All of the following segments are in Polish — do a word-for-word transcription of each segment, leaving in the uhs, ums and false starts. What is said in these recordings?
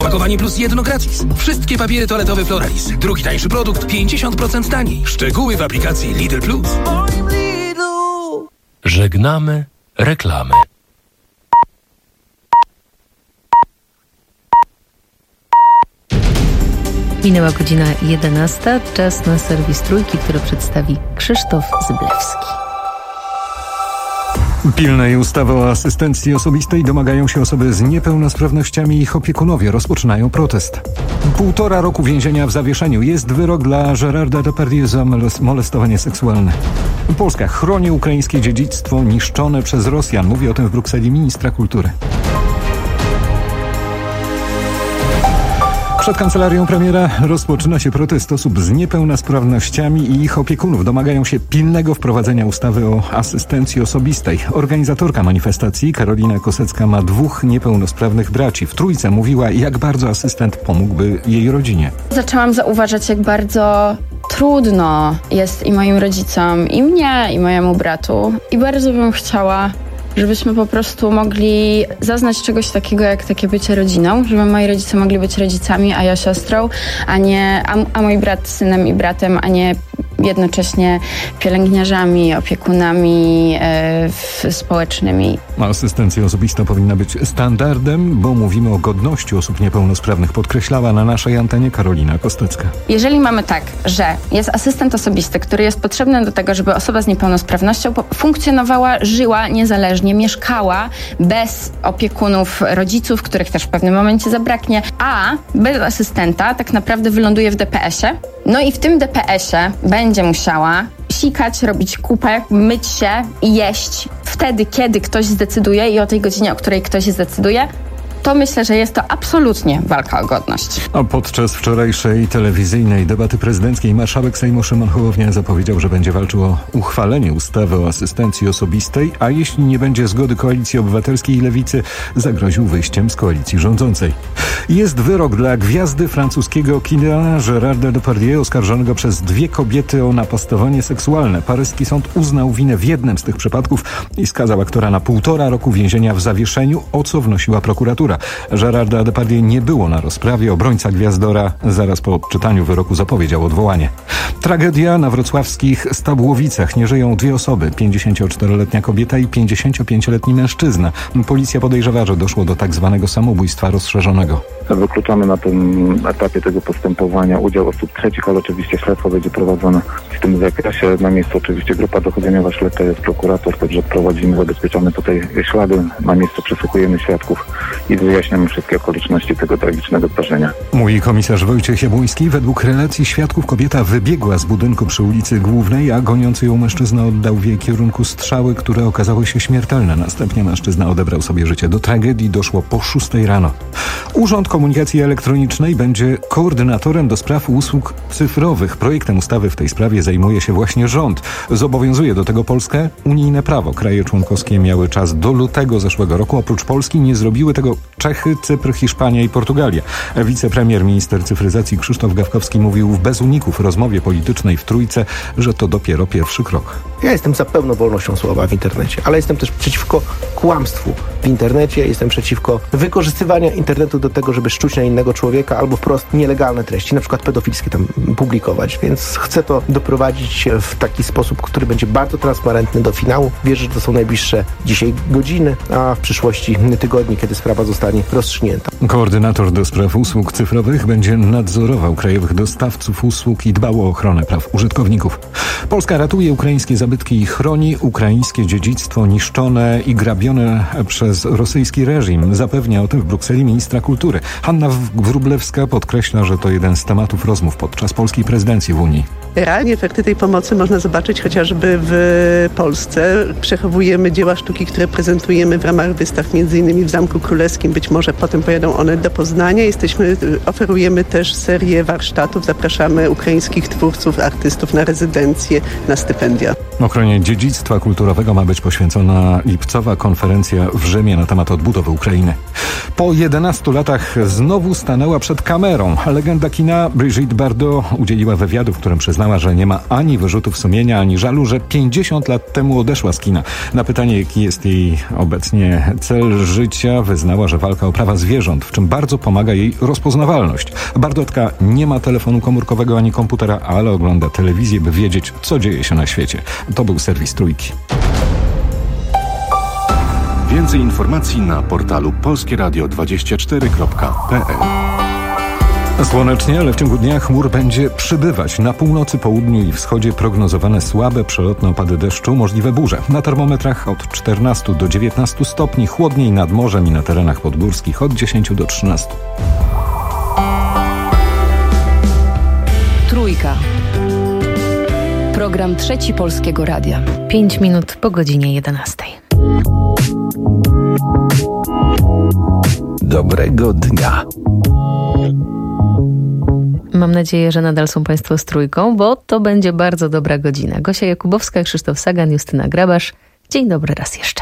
Opakowanie plus jedno gratis. Wszystkie papiery toaletowe Floralis. Drugi tańszy produkt pięćdziesiąt procent taniej. Szczegóły w aplikacji Lidl Plus. Żegnamy reklamy. Minęła godzina jedenasta. Czas na serwis Trójki, który przedstawi Krzysztof Zyblewski. Pilnej ustawy o asystencji osobistej domagają się osoby z niepełnosprawnościami i ich opiekunowie. Rozpoczynają protest. Półtora roku więzienia w zawieszeniu. Jest wyrok dla Gérarda Depardieu za molestowanie seksualne. Polska chroni ukraińskie dziedzictwo niszczone przez Rosjan. Mówi o tym w Brukseli ministra kultury. Przed kancelarią premiera rozpoczyna się protest osób z niepełnosprawnościami i ich opiekunów. Domagają się pilnego wprowadzenia ustawy o asystencji osobistej. Organizatorka manifestacji Karolina Kosecka ma dwóch niepełnosprawnych braci. W Trójce mówiła, jak bardzo asystent pomógłby jej rodzinie. Zaczęłam zauważać, jak bardzo trudno jest i moim rodzicom, i mnie, i mojemu bratu. I bardzo bym chciała, żebyśmy po prostu mogli zaznać czegoś takiego jak takie bycie rodziną, żeby moi rodzice mogli być rodzicami, a ja siostrą, a nie, a, a mój brat synem i bratem, a nie jednocześnie pielęgniarzami, opiekunami e, społecznymi. Asystencja osobista powinna być standardem, bo mówimy o godności osób niepełnosprawnych, podkreślała na naszej antenie Karolina Kostecka. Jeżeli mamy tak, że jest asystent osobisty, który jest potrzebny do tego, żeby osoba z niepełnosprawnością funkcjonowała, żyła niezależnie, mieszkała bez opiekunów, rodziców, których też w pewnym momencie zabraknie, a bez asystenta tak naprawdę wyląduje w D P S ie. No i w tym D P S ie będzie musiała sikać, robić kupę, myć się i jeść wtedy, kiedy ktoś zdecyduje i o tej godzinie, o której ktoś zdecyduje, to myślę, że jest to absolutnie walka o godność. A podczas wczorajszej telewizyjnej debaty prezydenckiej marszałek Sejmu Szymon Hołownia zapowiedział, że będzie walczył o uchwalenie ustawy o asystencji osobistej, a jeśli nie będzie zgody Koalicji Obywatelskiej i Lewicy, zagroził wyjściem z koalicji rządzącej. Jest wyrok dla gwiazdy francuskiego kina Gérarda Depardieu, oskarżonego przez dwie kobiety o napastowanie seksualne. Paryski sąd uznał winę w jednym z tych przypadków i skazał aktora na półtora roku więzienia w zawieszeniu, o co wnosiła prokuratura. Gérarda Depardieu nie było na rozprawie. Obrońca Gwiazdora zaraz po odczytaniu wyroku zapowiedział odwołanie. Tragedia na wrocławskich Stabłowicach. Nie żyją dwie osoby. pięćdziesięcioczteroletnia kobieta i pięćdziesięciopięcioletni mężczyzna. Policja podejrzewa, że doszło do tak zwanego samobójstwa rozszerzonego. Wykluczamy na tym etapie tego postępowania udział osób trzecich, ale oczywiście śledztwo będzie prowadzone w tym zakresie. Na miejscu oczywiście grupa dochodzeniowa śledcza, jest prokurator, także prowadzimy, zabezpieczamy tutaj ślady. Na miejscu przesłuchujemy świadków i wyjaśniamy wszystkie okoliczności tego tragicznego zdarzenia. Mówi komisarz Wojciech Jabłoński. Według relacji świadków kobieta wybiegła z budynku przy ulicy Głównej, a goniący ją mężczyzna oddał w jej kierunku strzały, które okazały się śmiertelne. Następnie mężczyzna odebrał sobie życie. Do tragedii doszło po szóstej rano. Urząd Komunikacji Elektronicznej będzie koordynatorem do spraw usług cyfrowych. Projektem ustawy w tej sprawie zajmuje się właśnie rząd. Zobowiązuje do tego Polskę unijne prawo. Kraje członkowskie miały czas do lutego zeszłego roku. Oprócz Polski nie zrobiły tego Czechy, Cypr, Hiszpania i Portugalia. Wicepremier, minister cyfryzacji Krzysztof Gawkowski mówił w bez uników w rozmowie politycznej w Trójce, że to dopiero pierwszy krok. Ja jestem za pełną wolnością słowa w internecie, ale jestem też przeciwko kłamstwu w internecie. Jestem przeciwko wykorzystywaniu internetu do tego, żeby szczuć na innego człowieka albo wprost nielegalne treści, na przykład pedofilskie tam publikować. Więc chcę to doprowadzić w taki sposób, który będzie bardzo transparentny do finału. Wierzę, że to są najbliższe dzisiaj godziny, a w przyszłości tygodni, kiedy sprawa zostanie rozstrzygnięta. Koordynator do spraw usług cyfrowych będzie nadzorował krajowych dostawców usług i dbał o ochronę praw użytkowników. Polska ratuje ukraińskie zabytki i chroni ukraińskie dziedzictwo niszczone i grabione przez rosyjski reżim. Zapewnia o tym w Brukseli ministra kultury. Hanna Wróblewska podkreśla, że to jeden z tematów rozmów podczas polskiej prezydencji w Unii. Realnie efekty tej pomocy można zobaczyć chociażby w Polsce. Przechowujemy dzieła sztuki, które prezentujemy w ramach wystaw, między innymi w Zamku Królewskim. Być może potem pojadą one do Poznania. Jesteśmy, oferujemy też serię warsztatów. Zapraszamy ukraińskich twórców, artystów na rezydencje, na stypendia. Ochronie dziedzictwa kulturowego ma być poświęcona lipcowa konferencja w Rzymie na temat odbudowy Ukrainy. Po jedenastu latach znowu stanęła przed kamerą. Legenda kina Brigitte Bardot udzieliła wywiadu, w którym przyznała przyznała, że nie ma ani wyrzutów sumienia, ani żalu, że pięćdziesiąt lat temu odeszła z kina. Na pytanie, jaki jest jej obecnie cel życia, wyznała, że walka o prawa zwierząt, w czym bardzo pomaga jej rozpoznawalność. Bardotka nie ma telefonu komórkowego ani komputera, ale ogląda telewizję, by wiedzieć, co dzieje się na świecie. To był serwis Trójki. Więcej informacji na portalu polskie radio dwadzieścia cztery kropka p l. Słonecznie, ale w ciągu dnia chmur będzie przybywać. Na północy, południu i wschodzie prognozowane słabe, przelotne opady deszczu, możliwe burze. Na termometrach od czternastu do dziewiętnastu stopni, chłodniej nad morzem i na terenach podgórskich od dziesięciu do trzynastu. Trójka. Program Trzeci Polskiego Radia. Pięć minut po godzinie jedenastej. Dobrego dnia. Mam nadzieję, że nadal są Państwo z Trójką, bo to będzie bardzo dobra godzina. Gosia Jakubowska, Krzysztof Sagan, Justyna Grabasz. Dzień dobry raz jeszcze.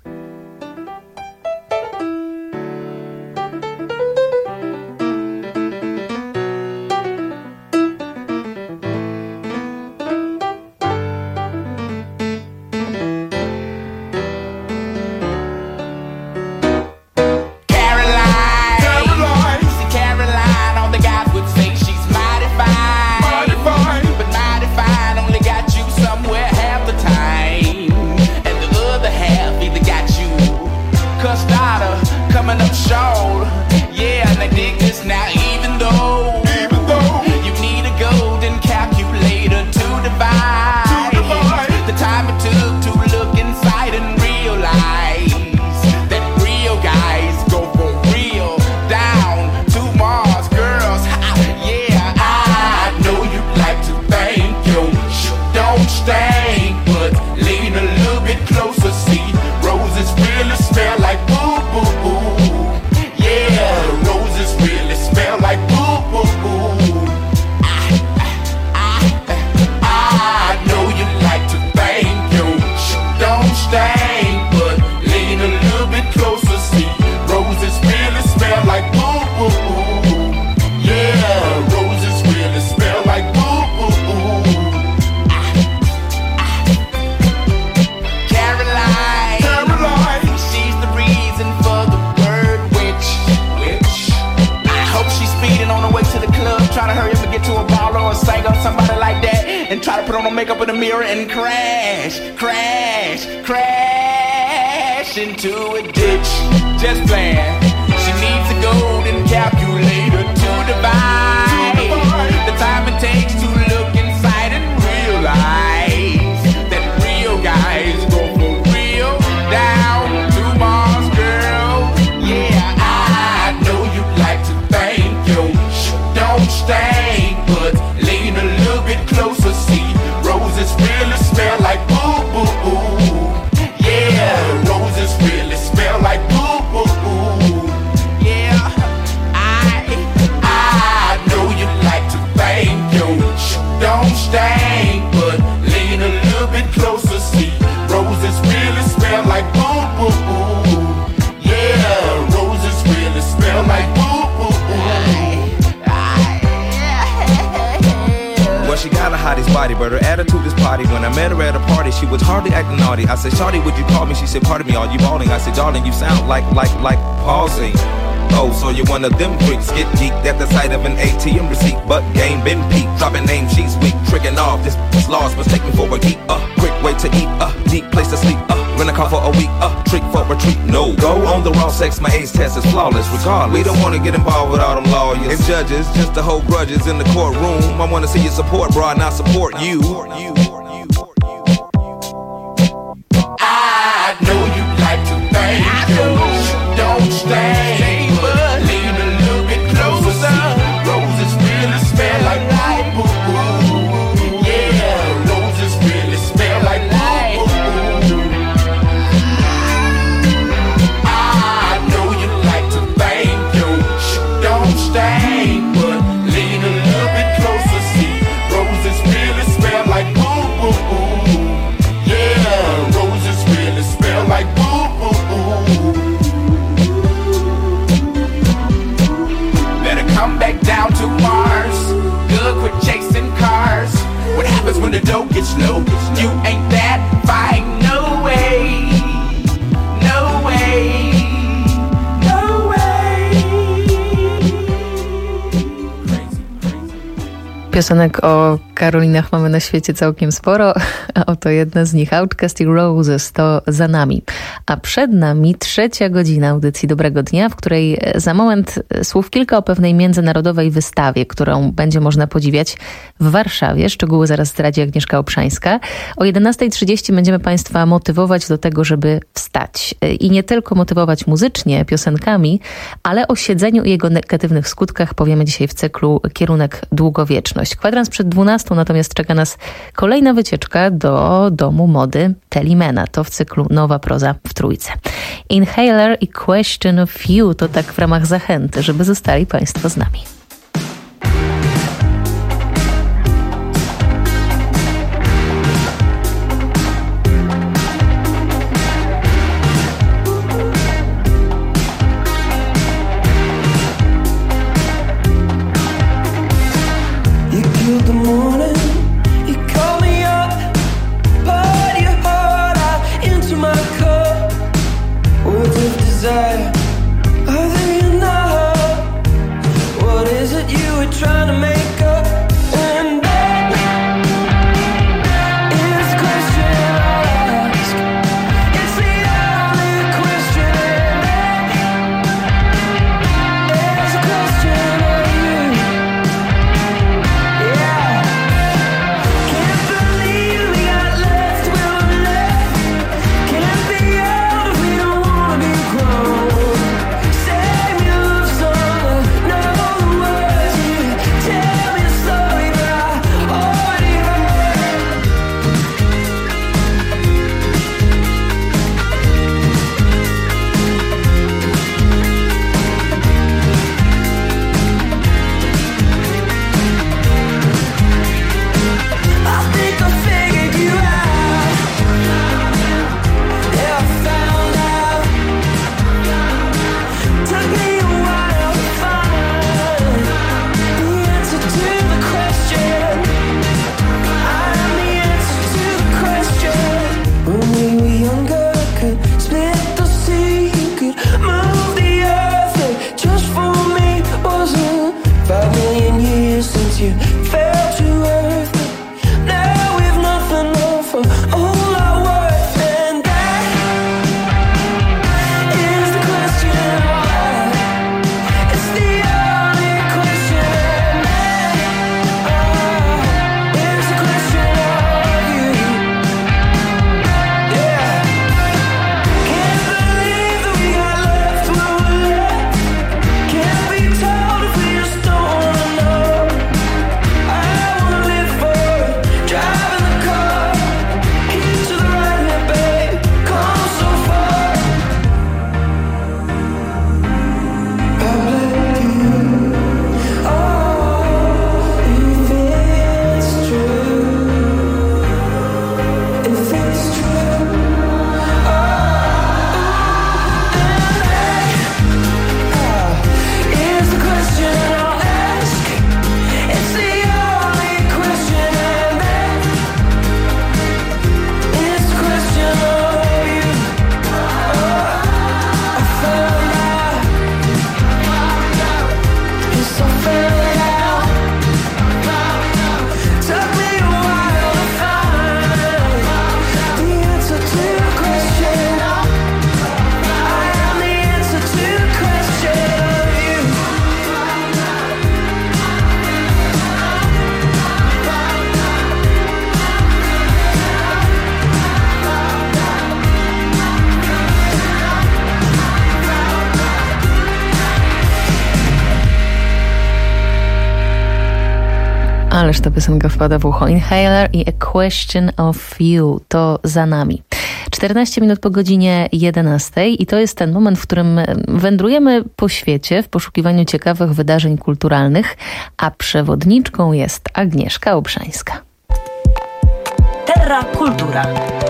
But her attitude is potty. When I met her at a party, she was hardly acting naughty. I said, "Shawty, would you call me?" She said, "Pardon me, are you balling?" I said, "Darling, you sound like, like, like pausing." Oh, so you're one of them freaks. Get geeked at the sight of an A T M receipt. But game been peaked. Dropping names, she's weak. Tricking off, this, this lost mistake me for a geek. Uh, quick way to eat. Uh, deep place to sleep. Uh, rent a car for a week. Uh, trick for retreat. No, go on the raw sex. My age test is flawless. Regardless, we don't want to get involved with all them lawyers and judges. Just to hold grudges in the courtroom. I want to see your support, bro, and I support you. you. I know you like to think. You don't stay, but lean a little bit closer. Roses really smell like boo boo. Yeah, roses really smell like boo boo. I know you like to think. You don't stay, but lean a little bit closer. See, roses really smell like boo boo. Piosenek o Karolinach mamy na świecie całkiem sporo, a oto jedna z nich. Outcast i Roses to za nami. A przed nami trzecia godzina audycji Dobrego Dnia, w której za moment słów kilka o pewnej międzynarodowej wystawie, którą będzie można podziwiać w Warszawie. Szczegóły zaraz zdradzi Agnieszka Obszańska. O jedenasta trzydzieści będziemy Państwa motywować do tego, żeby wstać. I nie tylko motywować muzycznie, piosenkami, ale o siedzeniu i jego negatywnych skutkach powiemy dzisiaj w cyklu Kierunek Długowieczność. Kwadrans przed dwunastą natomiast czeka nas kolejna wycieczka do domu mody Telimena. To w cyklu Nowa Proza w Trójce. Inhaler i Question of You to tak w ramach zachęty, żeby zostali Państwo z nami. Ależ ta piosenka wpada w ucho. Inhaler i A Question of You to za nami. czternaście minut po godzinie jedenastej i to jest ten moment, w którym wędrujemy po świecie w poszukiwaniu ciekawych wydarzeń kulturalnych, a przewodniczką jest Agnieszka Obszańska. Terra Kultura.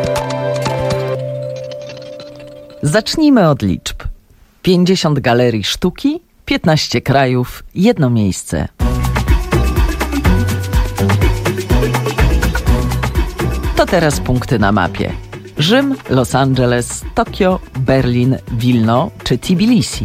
Zacznijmy od liczb. pięćdziesiąt galerii sztuki, piętnaście krajów, jedno miejsce. To teraz punkty na mapie. Rzym, Los Angeles, Tokio, Berlin, Wilno czy Tbilisi.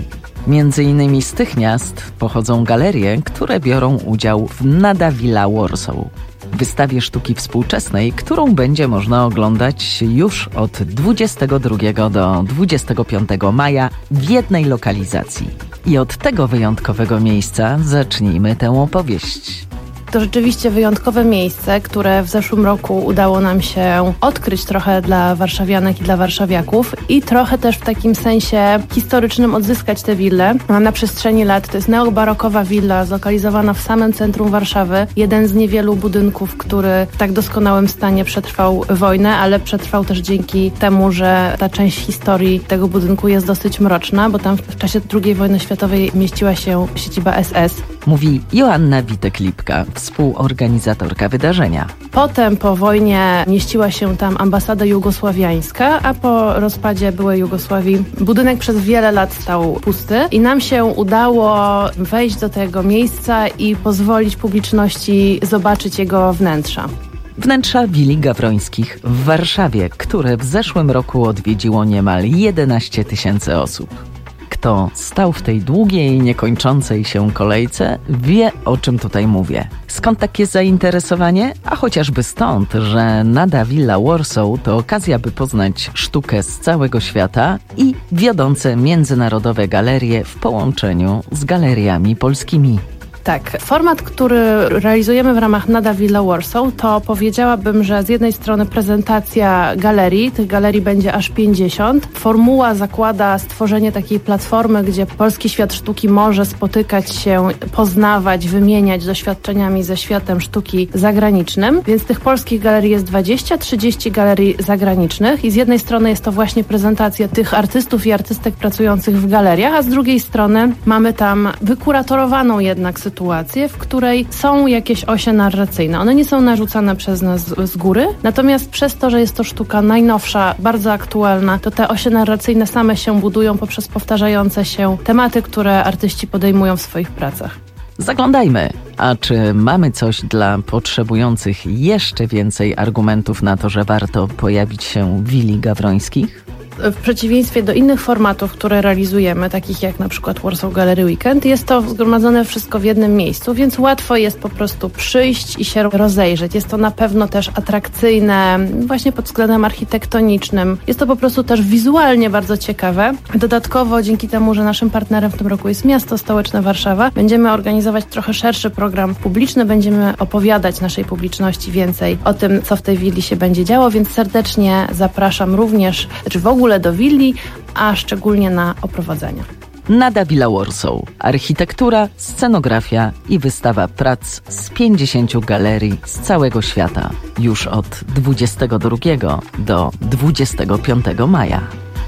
Między innymi z tych miast pochodzą galerie, które biorą udział w Nada Villa Warsaw, wystawie sztuki współczesnej, którą będzie można oglądać już od dwudziestego drugiego do dwudziestego piątego maja w jednej lokalizacji. I od tego wyjątkowego miejsca zacznijmy tę opowieść. To rzeczywiście wyjątkowe miejsce, które w zeszłym roku udało nam się odkryć trochę dla warszawianek i dla warszawiaków i trochę też w takim sensie historycznym odzyskać tę willę. Na przestrzeni lat to jest neobarokowa willa zlokalizowana w samym centrum Warszawy. Jeden z niewielu budynków, który w tak doskonałym stanie przetrwał wojnę, ale przetrwał też dzięki temu, że ta część historii tego budynku jest dosyć mroczna, bo tam w czasie drugiej wojny światowej mieściła się siedziba S S. Mówi Joanna Witek-Lipka, współorganizatorka wydarzenia. Potem po wojnie mieściła się tam ambasada jugosławiańska, a po rozpadzie byłej Jugosławii budynek przez wiele lat stał pusty i nam się udało wejść do tego miejsca i pozwolić publiczności zobaczyć jego wnętrza. Wnętrza Willi Gawrońskich w Warszawie, które w zeszłym roku odwiedziło niemal jedenaście tysięcy osób. Kto stał w tej długiej, niekończącej się kolejce, wie, o czym tutaj mówię. Skąd takie zainteresowanie? A chociażby stąd, że Nada Villa Warsaw to okazja, by poznać sztukę z całego świata i wiodące międzynarodowe galerie w połączeniu z galeriami polskimi. Tak, format, który realizujemy w ramach Nada Villa Warsaw, to powiedziałabym, że z jednej strony prezentacja galerii, tych galerii będzie aż pięćdziesiąt. Formuła zakłada stworzenie takiej platformy, gdzie polski świat sztuki może spotykać się, poznawać, wymieniać doświadczeniami ze światem sztuki zagranicznym, więc tych polskich galerii jest dwadzieścia trzydzieści galerii zagranicznych i z jednej strony jest to właśnie prezentacja tych artystów i artystek pracujących w galeriach, a z drugiej strony mamy tam wykuratorowaną jednak sytuację, sytuację, w której są jakieś osie narracyjne. One nie są narzucane przez nas z, z góry, natomiast przez to, że jest to sztuka najnowsza, bardzo aktualna, to te osie narracyjne same się budują poprzez powtarzające się tematy, które artyści podejmują w swoich pracach. Zaglądajmy. A czy mamy coś dla potrzebujących jeszcze więcej argumentów na to, że warto pojawić się w Willi Gawrońskich? W przeciwieństwie do innych formatów, które realizujemy, takich jak na przykład Warsaw Gallery Weekend, jest to zgromadzone wszystko w jednym miejscu, więc łatwo jest po prostu przyjść i się rozejrzeć. Jest to na pewno też atrakcyjne właśnie pod względem architektonicznym. Jest to po prostu też wizualnie bardzo ciekawe. Dodatkowo dzięki temu, że naszym partnerem w tym roku jest miasto stołeczne Warszawa, będziemy organizować trochę szerszy program publiczny, będziemy opowiadać naszej publiczności więcej o tym, co w tej willi się będzie działo, więc serdecznie zapraszam również, czy w ogóle do willi, a szczególnie na oprowadzenia. Nada Villa Warsaw. Architektura, scenografia i wystawa prac z pięćdziesięciu galerii z całego świata. Już od dwudziestego drugiego do dwudziestego piątego maja.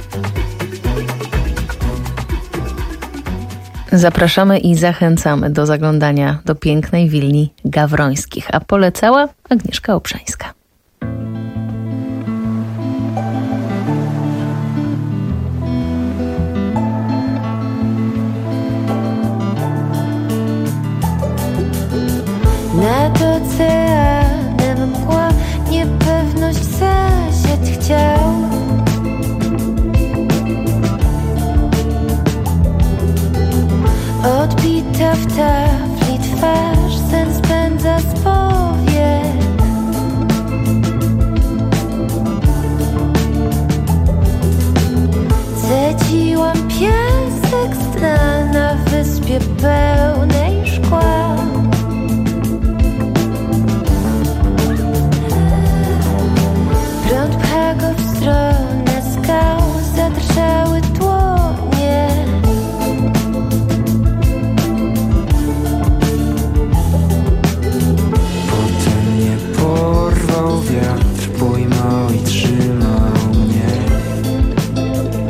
Zapraszamy i zachęcamy do zaglądania do pięknej willi Gawrońskich, a polecała Agnieszka Obszańska. Nad oceanem mgła, niepewność zasiać chciał. Odbita w tafli twarz, sen spędza z powiek. Cedziłam piasek z dna na wyspie pełnej szkła. Prąd pcha go w stronę skał, zadrżały dłonie. Potem mnie porwał wiatr, pojmał i trzymał mnie.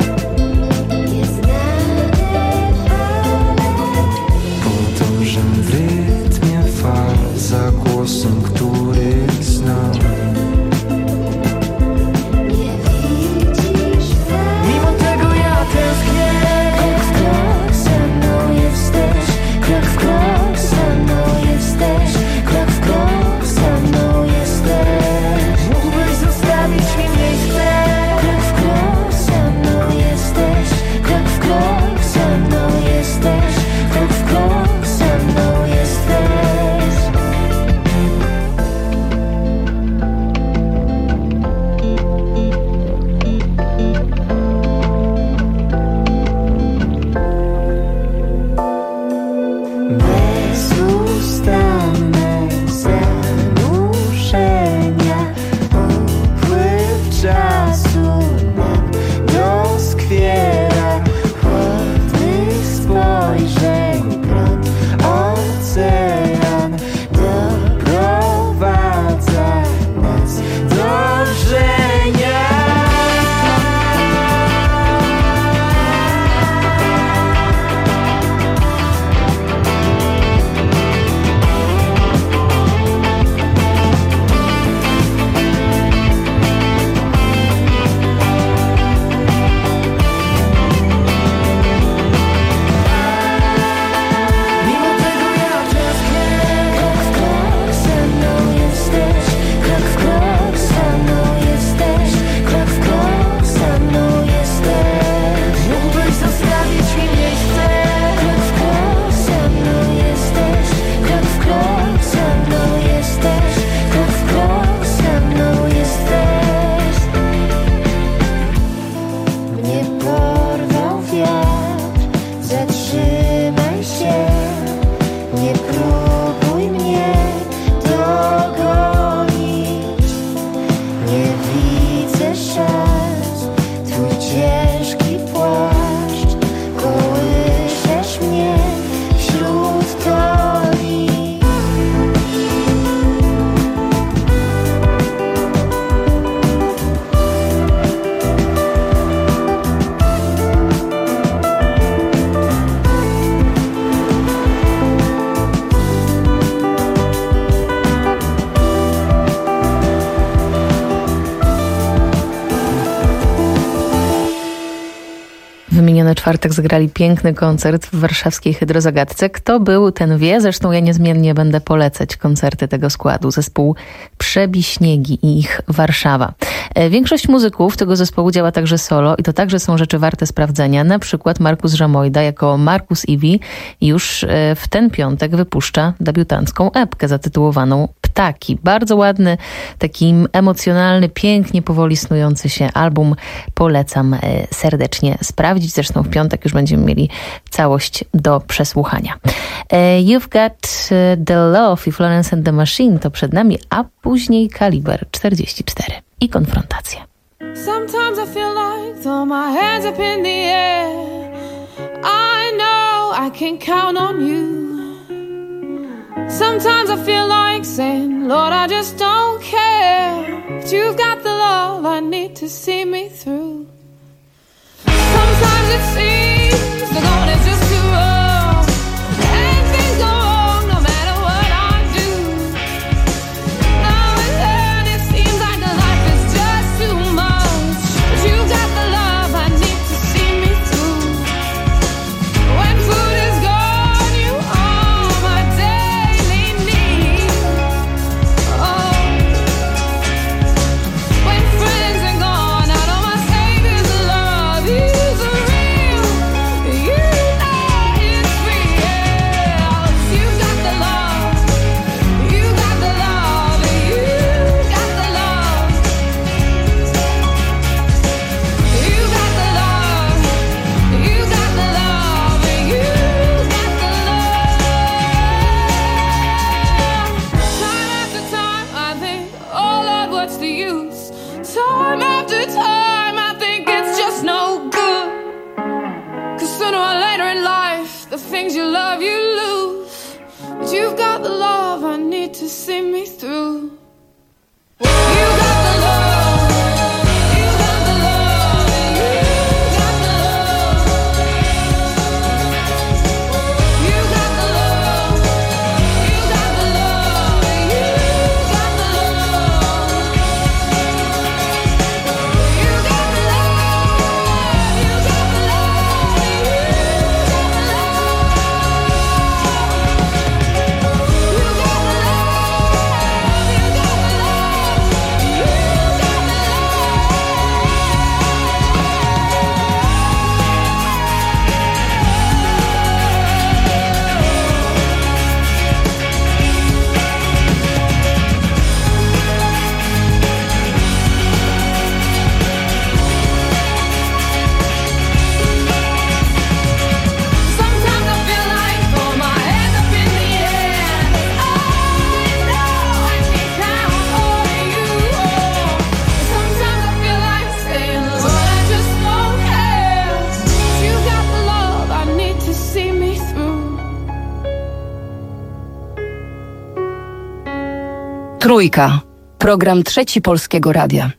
Po to, żem miniony czwartek zagrali piękny koncert w warszawskiej Hydrozagadce. Kto był, ten wie. Zresztą ja niezmiennie będę polecać koncerty tego składu. Zespół Przebiśniegi i ich Warszawa. Większość muzyków tego zespołu działa także solo i to także są rzeczy warte sprawdzenia. Na przykład Markus Żamojda jako Markus Iwi już w ten piątek wypuszcza debiutancką epkę zatytułowaną Ptaki. Bardzo ładny, taki emocjonalny, pięknie powoli snujący się album. Polecam serdecznie sprawdzić. Zresztą w piątek już będziemy mieli całość do przesłuchania. You've Got the Love i Florence and the Machine to przed nami, a później Kaliber czterdzieści cztery i Konfrontacja. Sometimes I feel like throw my hands up in the air. I know I can count on you. Sometimes I feel like saying, Lord, I just don't care. But you've got the love I need to see me through. Sometimes it seems the going is just too rough, and things go wrong no matter what I do. Now and then it seems like the life is just too much, but you've got the love I need to see me through. When food is gone, you are my daily need. Oh, when friends are gone, I know my Savior's love is real. You know it's real. You got the love, you got the love, you got the love. You got the love, you got the love, you got the love. Time after time I think, oh Lord, what's the use? Time after time I think it's just no good. Cause sooner or later in life, the things you love you lose. But you've got the love I need to see me through. You got the love, you got the love, you got the love. You got the love, you got the love, you got the love. You got the love, you got the love, Sometimes I feel like throw my hands up in the air. I know I can count on you. Sometimes I feel like saying, Lord, I just don't care. You got the love I need to see me through. Trójka. Program Trzeci Polskiego Radia.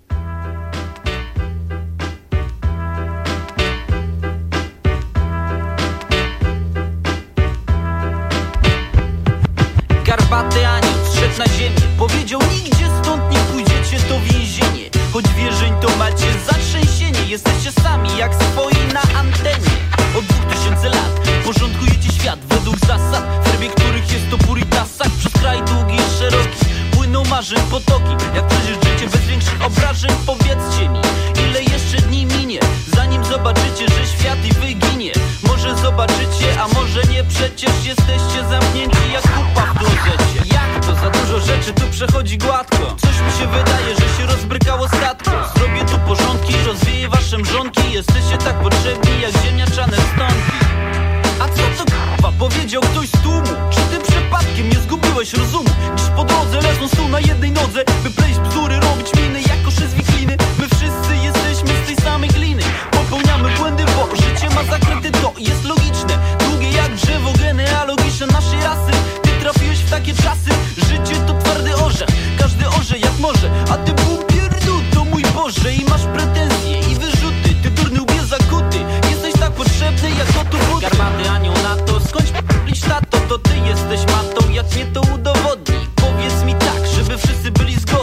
Garbaty anioł zszedł na ziemię. Powiedział, nigdzie stąd nie pójdziecie, to więzienie. Choć wierzeń to macie zatrzęsienie. Jesteście sami jak swoi na antenie. Od dwóch tysięcy lat porządkujecie świat według zasad, w herbie których jest to Puritasak. Przez kraj długi i szeroki płyną marzeń potoki. Jak przeżyć życie bez większych obrażeń? Powiedzcie mi, ile jeszcze dni minie, zanim zobaczycie, że świat i wyginie. Może zobaczycie, a może nie, przecież jesteście zamknięci jak kupa w klozecie. Jak to? Za dużo rzeczy tu przechodzi gładko. Coś mi się wydaje, że się rozbrykało statko. Zrobię tu porządki, rozwieję wasze mrzonki. Jesteście tak potrzebni jak ziemniaczane stonki. A co to k***a? Powiedział ktoś z tłumu. Czy ty przypadkiem nie zgubiłeś rozumu? Dziś po drodze leżą stół na jednej nodze, by pleść bzdury, robić miny jak koszy z wikliny. My wszyscy jesteśmy z tej samej gliny. Popełniamy błędy, bo życie ma zakryty, to jest logiczne. Długie jak drzewo genealogiczne naszej rasy. Ty trafiłeś w takie czasy. Życie to twardy orzech, każdy orze jak może. A ty pół pierdu, to mój Boże. I masz pretensje i wyrzuty, ty durny łbie zakuty. Jesteś tak potrzebny jak gotów. Garbaty anioł na to, skądś p***liś tato. To ty jesteś matą, jak mnie to udowodni. Powiedz mi tak, żeby wszyscy byli zgodni.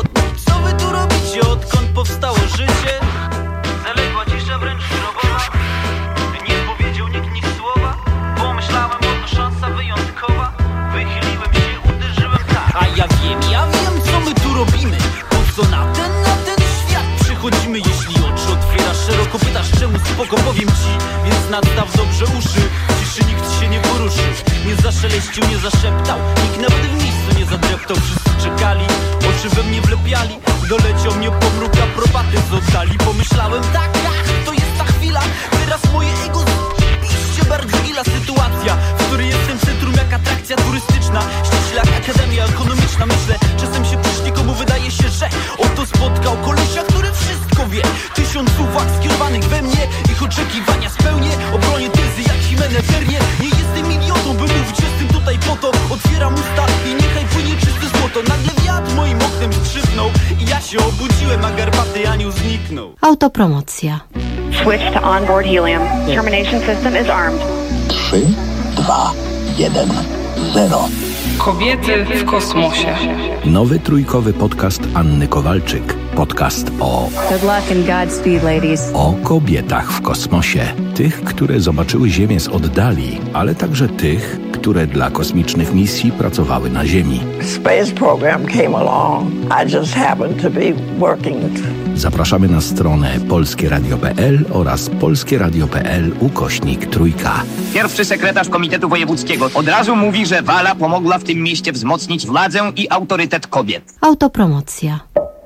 spoko, powiem ci, więc nadstaw dobrze uszy. W ciszy nikt się nie poruszył, nie zaszeleścił, nie zaszeptał, nikt nawet w miejscu nie zadreptał. Wszyscy czekali, oczy we mnie wlepiali, doleciał mnie pomruk, aprobaty z oddali. Pomyślałem tak, ach, to jest ta chwila, teraz moje ego z... bardziej gila sytuacja, w której jestem centrum jak atrakcja turystyczna, ściśle jak akademia ekonomiczna. Myślę, czasem się przyszli, komu wydaje się, że oto spotkał kolesia, który wszystko wie. Tysiąc uwag skierowanych we mnie, ich oczekiwania spełnię, obronię tezy jak Jimenez Vernier. Nie jestem idiotą, by mówić, jestem tutaj po to. Otwieram usta i niechaj płynie czyste złoto. Nagle wiatr moim oknem skrzypnął i ja się obudziłem, a garbaty anioł zniknął. Autopromocja. Switch to onboard helium. Termination system is armed. trzy, dwa, jeden, zero. Kobiety w kosmosie. Nowy trójkowy podcast Anny Kowalczyk. Podcast o... Good luck and Godspeed, ladies. O kobietach w kosmosie. Tych, które zobaczyły Ziemię z oddali, ale także tych, które dla kosmicznych misji pracowały na Ziemi. Space program came along. I just happened to be working. Zapraszamy na stronę polskie radio kropka p l oraz polskie radio kropka p l ukośnik trójka. Pierwszy sekretarz Komitetu Wojewódzkiego od razu mówi, że Wala pomogła w tym mieście wzmocnić władzę i autorytet kobiet. Autopromocja.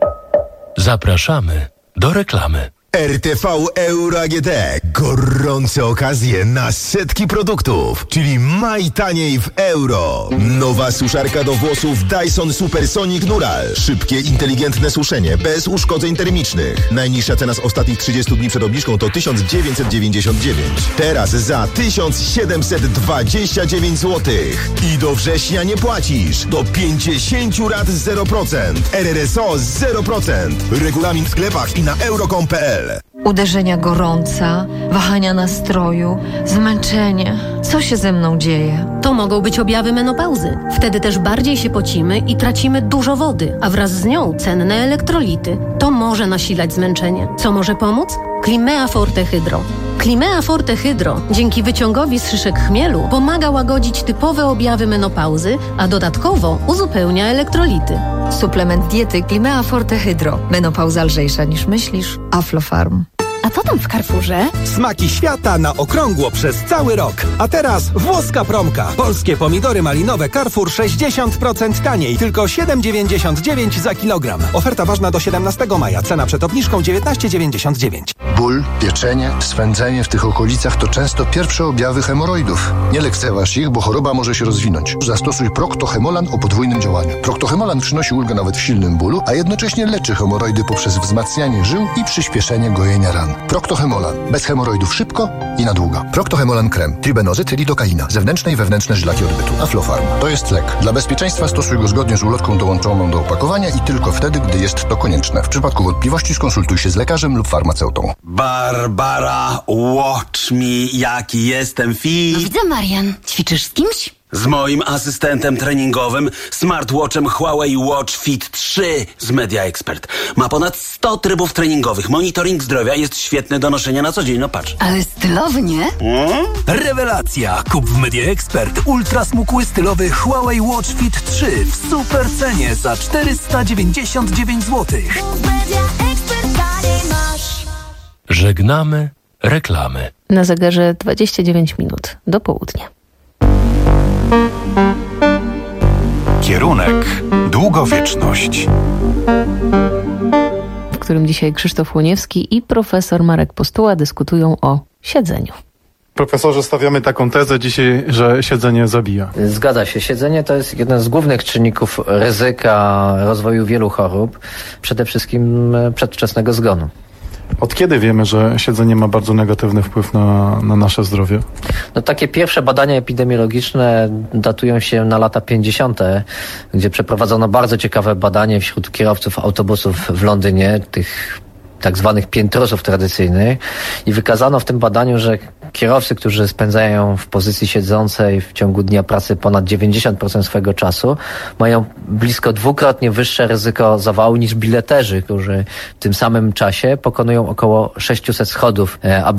Zapraszamy do reklamy. R T V Euro A G D. Gorące okazje na setki produktów, czyli maj taniej w euro. Nowa suszarka do włosów Dyson Supersonic Neural. Szybkie, inteligentne suszenie, bez uszkodzeń termicznych. Najniższa cena z ostatnich trzydziestu dni przed obniżką to tysiąc dziewięćset dziewięćdziesiąt dziewięć. Teraz za tysiąc siedemset dwadzieścia dziewięć złotych. I do września nie płacisz. Do pięćdziesiąt rat zero procent. R R S O zero procent. Regulamin w sklepach i na euro kropka com kropka p l. Uderzenia gorąca, wahania nastroju, zmęczenie. Co się ze mną dzieje? To mogą być objawy menopauzy. Wtedy też bardziej się pocimy i tracimy dużo wody, a wraz z nią cenne elektrolity. To może nasilać zmęczenie. Co może pomóc? Climea Forte Hydro. Climea Forte Hydro dzięki wyciągowi z szyszek chmielu pomaga łagodzić typowe objawy menopauzy, a dodatkowo uzupełnia elektrolity. Suplement diety Climea Forte Hydro. Menopauza lżejsza niż myślisz. Aflofarm. A co tam w Carrefourze? Smaki świata na okrągło przez cały rok. A teraz włoska promka. Polskie pomidory malinowe Carrefour sześćdziesiąt procent taniej. Tylko siedem dziewięćdziesiąt dziewięć za kilogram. Oferta ważna do siedemnastego maja. Cena przed obniżką dziewiętnaście dziewięćdziesiąt dziewięć. Ból, pieczenie, swędzenie w tych okolicach to często pierwsze objawy hemoroidów. Nie lekceważ ich, bo choroba może się rozwinąć. Zastosuj Proctohemolan o podwójnym działaniu. Proctohemolan przynosi ulgę nawet w silnym bólu, a jednocześnie leczy hemoroidy poprzez wzmacnianie żył i przyspieszenie gojenia ran. Proctohemolan. Bez hemoroidów szybko i na długo. Proctohemolan krem. Tribenozyt, lidokaina. Zewnętrzne i wewnętrzne żylaki odbytu. Aflofarm. To jest lek. Dla bezpieczeństwa stosuj go zgodnie z ulotką dołączoną do opakowania i tylko wtedy, gdy jest to konieczne. W przypadku wątpliwości skonsultuj się z lekarzem lub farmaceutą. Barbara, watch me, jaki jestem fit. No widzę, Marian. Ćwiczysz z kimś? Z moim asystentem treningowym, smartwatchem Huawei Watch Fit trzy z Media Expert. Ma ponad sto trybów treningowych, monitoring zdrowia, jest świetny do noszenia na co dzień, no patrz. Ale stylowy, nie? Hmm? Rewelacja! Kup w Media Expert ultra smukły stylowy Huawei Watch Fit trzy w super cenie za czterysta dziewięćdziesiąt dziewięć złotych. Żegnamy reklamy. Na zegarze dwadzieścia dziewięć minut do południa. Kierunek długowieczność, w którym dzisiaj Krzysztof Łoniewski i profesor Marek Postuła dyskutują o siedzeniu. Profesorze, stawiamy taką tezę dzisiaj, że siedzenie zabija. Zgadza się. Siedzenie to jest jeden z głównych czynników ryzyka rozwoju wielu chorób, przede wszystkim przedwczesnego zgonu. Od kiedy wiemy, że siedzenie ma bardzo negatywny wpływ na, na nasze zdrowie? No takie pierwsze badania epidemiologiczne datują się na lata pięćdziesiąte, gdzie przeprowadzono bardzo ciekawe badanie wśród kierowców autobusów w Londynie, tych tak zwanych piętrusów tradycyjnych, i wykazano w tym badaniu, że kierowcy, którzy spędzają w pozycji siedzącej w ciągu dnia pracy ponad dziewięćdziesiąt procent swojego czasu, mają blisko dwukrotnie wyższe ryzyko zawału niż bileterzy, którzy w tym samym czasie pokonują około sześćset schodów, aby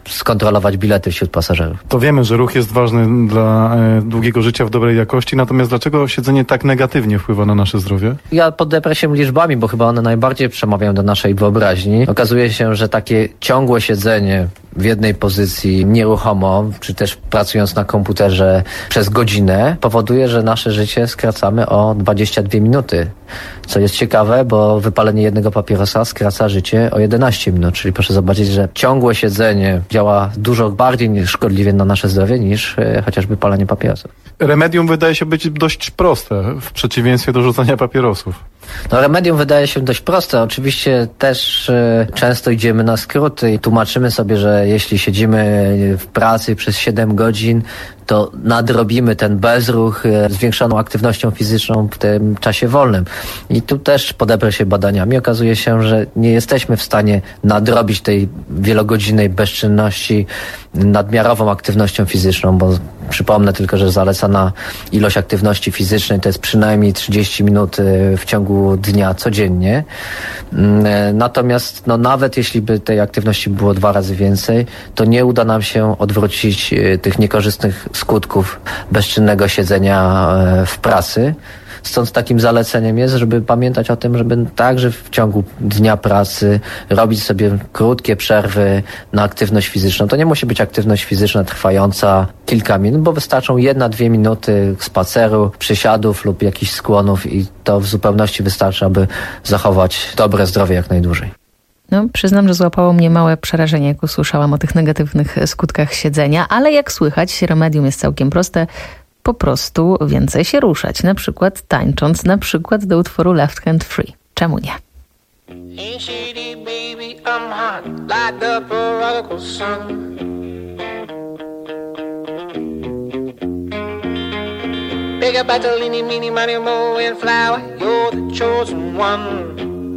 skontrolować bilety wśród pasażerów. To wiemy, że ruch jest ważny dla e, długiego życia w dobrej jakości, natomiast dlaczego siedzenie tak negatywnie wpływa na nasze zdrowie? Ja podeprę się liczbami, bo chyba one najbardziej przemawiają do naszej wyobraźni. Okazuje się, że takie ciągłe siedzenie w jednej pozycji nieruchomo, czy też pracując na komputerze przez godzinę, powoduje, że nasze życie skracamy o dwadzieścia dwie minuty. Co jest ciekawe, bo wypalenie jednego papierosa skraca życie o jedenaście minut. Czyli proszę zobaczyć, że ciągłe siedzenie działa dużo bardziej szkodliwie na nasze zdrowie niż e, chociażby palenie papierosów. Remedium wydaje się być dość proste, w przeciwieństwie do rzucania papierosów. No, remedium wydaje się dość proste. Oczywiście też e, często idziemy na skróty i tłumaczymy sobie, że jeśli siedzimy w pracy przez siedem godzin, to nadrobimy ten bezruch e, zwiększoną aktywnością fizyczną w tym czasie wolnym. I tu też podeprę się badaniami. Okazuje się, że nie jesteśmy w stanie nadrobić tej wielogodzinnej bezczynności nadmiarową aktywnością fizyczną, bo przypomnę tylko, że zalecana ilość aktywności fizycznej to jest przynajmniej trzydzieści minut w ciągu dnia codziennie. Natomiast no, nawet jeśli by tej aktywności było dwa razy więcej, to nie uda nam się odwrócić tych niekorzystnych skutków bezczynnego siedzenia w pracy. Stąd takim zaleceniem jest, żeby pamiętać o tym, żeby także w ciągu dnia pracy robić sobie krótkie przerwy na aktywność fizyczną. To nie musi być aktywność fizyczna trwająca kilka minut, bo wystarczą jedna, dwie minuty spaceru, przysiadów lub jakichś skłonów i to w zupełności wystarczy, aby zachować dobre zdrowie jak najdłużej. No, przyznam, że złapało mnie małe przerażenie, jak usłyszałam o tych negatywnych skutkach siedzenia, ale jak słychać, remedium jest całkiem proste. Po prostu więcej się ruszać, na przykład tańcząc, na przykład do utworu Left Hand Free. Czemu nie? Big up to Lini, Mini, Money, Mo, and Flower, you're the chosen one.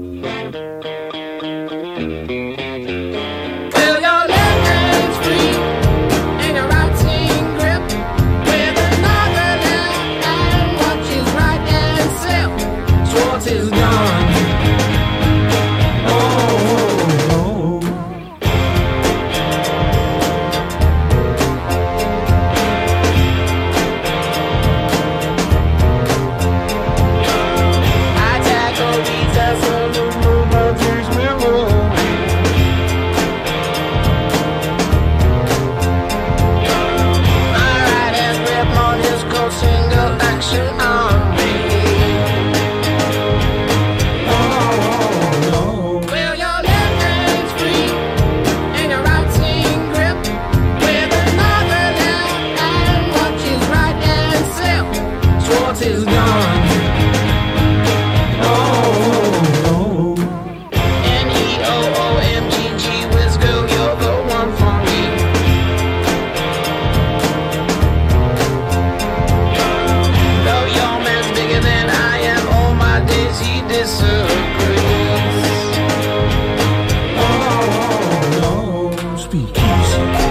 Is gone. Oh, oh, oh. I tackle these as a little more tears me more. My right hand grip on his coat, single action on me. Is gone. Oh, oh. N E O O M G G Wiz girl, you're the one for me. Though your man's bigger than I am, all my days he disagrees. Oh, oh, oh. Speak easy.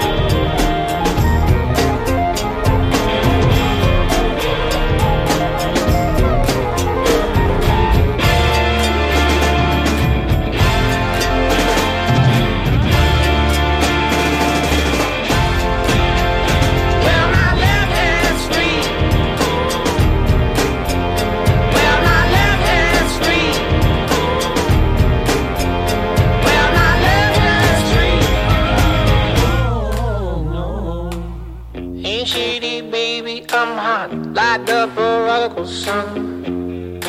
Light up a prodigal son.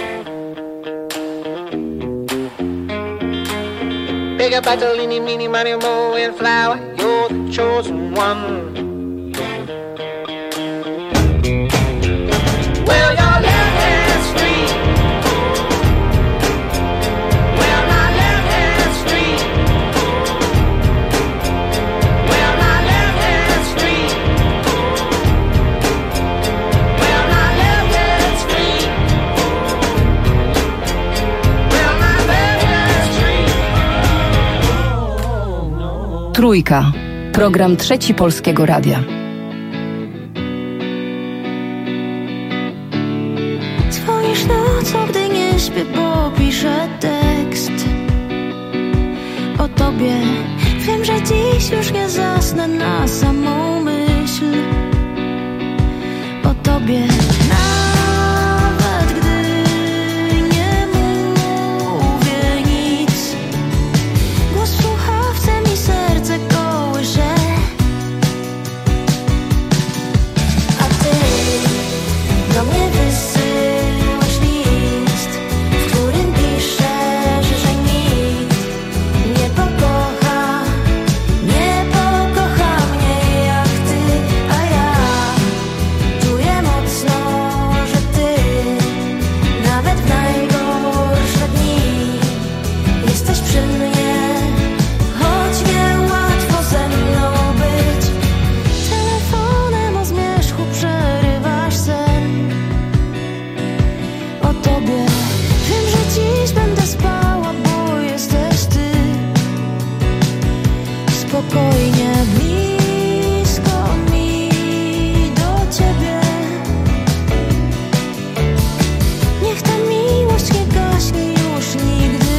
Big up to Lini, Mini, Money, Mo, and Flower, you're the chosen one. Well, your left hand's free. Well, my left hand's free. Well, my left hand's free. Trójka. Program Trzeci Polskiego Radia. Dzwonisz nocą, gdy nie śpię, bo piszę tekst o tobie. Wiem, że dziś już nie zasnę na samą myśl o tobie. Nawet gdy nie mówię nic, głos w słuchawce mi serce kołysze. A ty do mnie wysyłasz list, w którym piszesz, że nikt nie pokocha, nie pokocha mnie jak ty. A ja czuję mocno, że ty nawet w najgorsze dni jesteś przy mnie, choć niełatwo ze mną być. Telefonem o zmierzchu przerywasz sen o tobie. Wiem, że dziś będę spała, bo jesteś ty. Spokojnie blisko mi do ciebie. Niech ta miłość nie gaśnie już nigdy.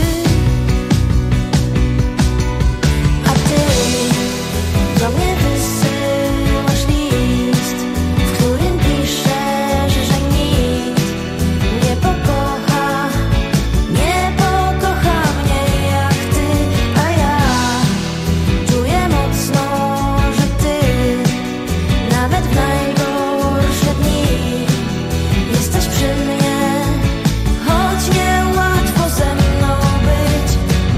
A ty do mnie wysyłasz list, w którym piszesz, że nikt nie pokocha, nie pokocha mnie jak ty. A ja czuję mocno, że ty nawet w najgorsze dni jesteś przy mnie, choć niełatwo ze mną być.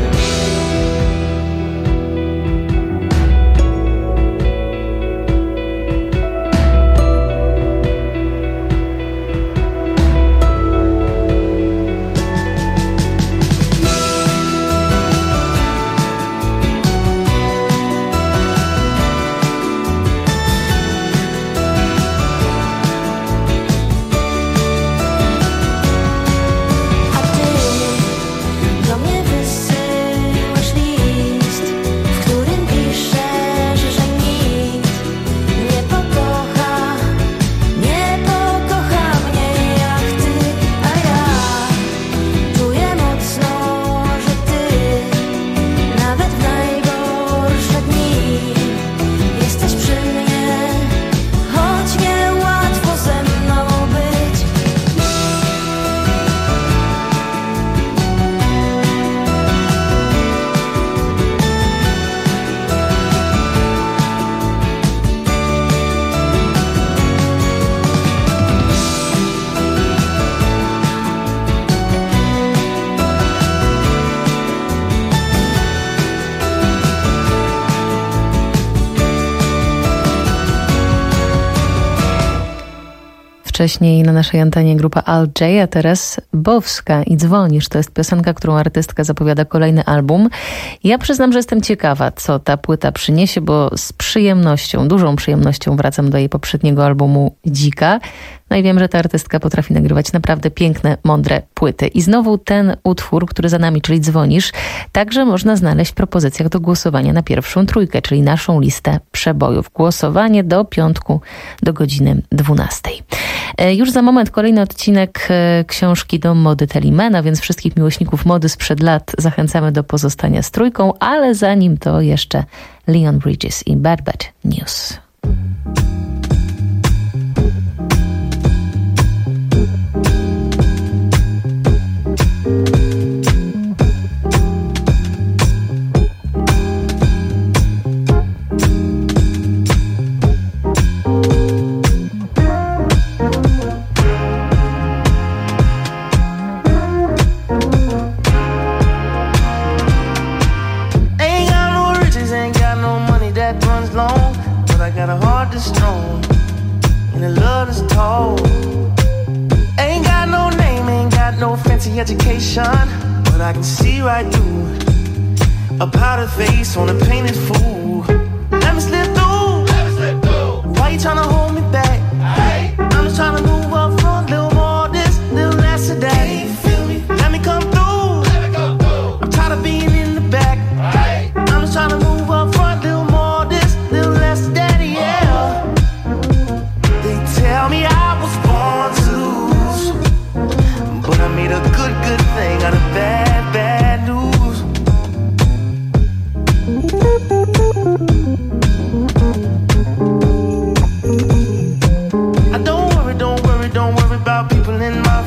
A ty do mnie wysyłasz list, w którym piszesz, że nikt nie pokocha, nie pokocha mnie jak ty. A ja czuję mocno, że ty nawet w najgorsze dni jesteś przy mnie, choć niełatwo ze mną być. Wcześniej na naszej antenie grupa Al J, a teraz Bowska i Dzwonisz. To jest piosenka, którą artystka zapowiada kolejny album. Ja przyznam, że jestem ciekawa, co ta płyta przyniesie, bo z przyjemnością, dużą przyjemnością wracam do jej poprzedniego albumu Dzika. No i wiem, że ta artystka potrafi nagrywać naprawdę piękne, mądre płyty. I znowu ten utwór, który za nami, czyli Dzwonisz, także można znaleźć w propozycjach do głosowania na pierwszą trójkę, czyli naszą listę przebojów. Głosowanie do piątku, do godziny dwunastej. Już za moment kolejny odcinek książki Dom Mody Telimena, więc wszystkich miłośników mody sprzed lat zachęcamy do pozostania z trójką, ale zanim to jeszcze Leon Bridges i Bad Bad News. Got a heart that's strong and a love that's tall. Ain't got no name, ain't got no fancy education, but I can see right through a powdered face on a painted fool. Let me slip through. Let me slip through. Why you tryna hold me back? Hey. I'm just tryna move up front, little more this, little less of that. Hey, feel me? Let me come through. Let me come through. I'm tired of being in the back. Hey. I'm just tryna move up front, little more this, little less of that. Tell me I was born to lose, but I made a good, good thing out of bad, bad news.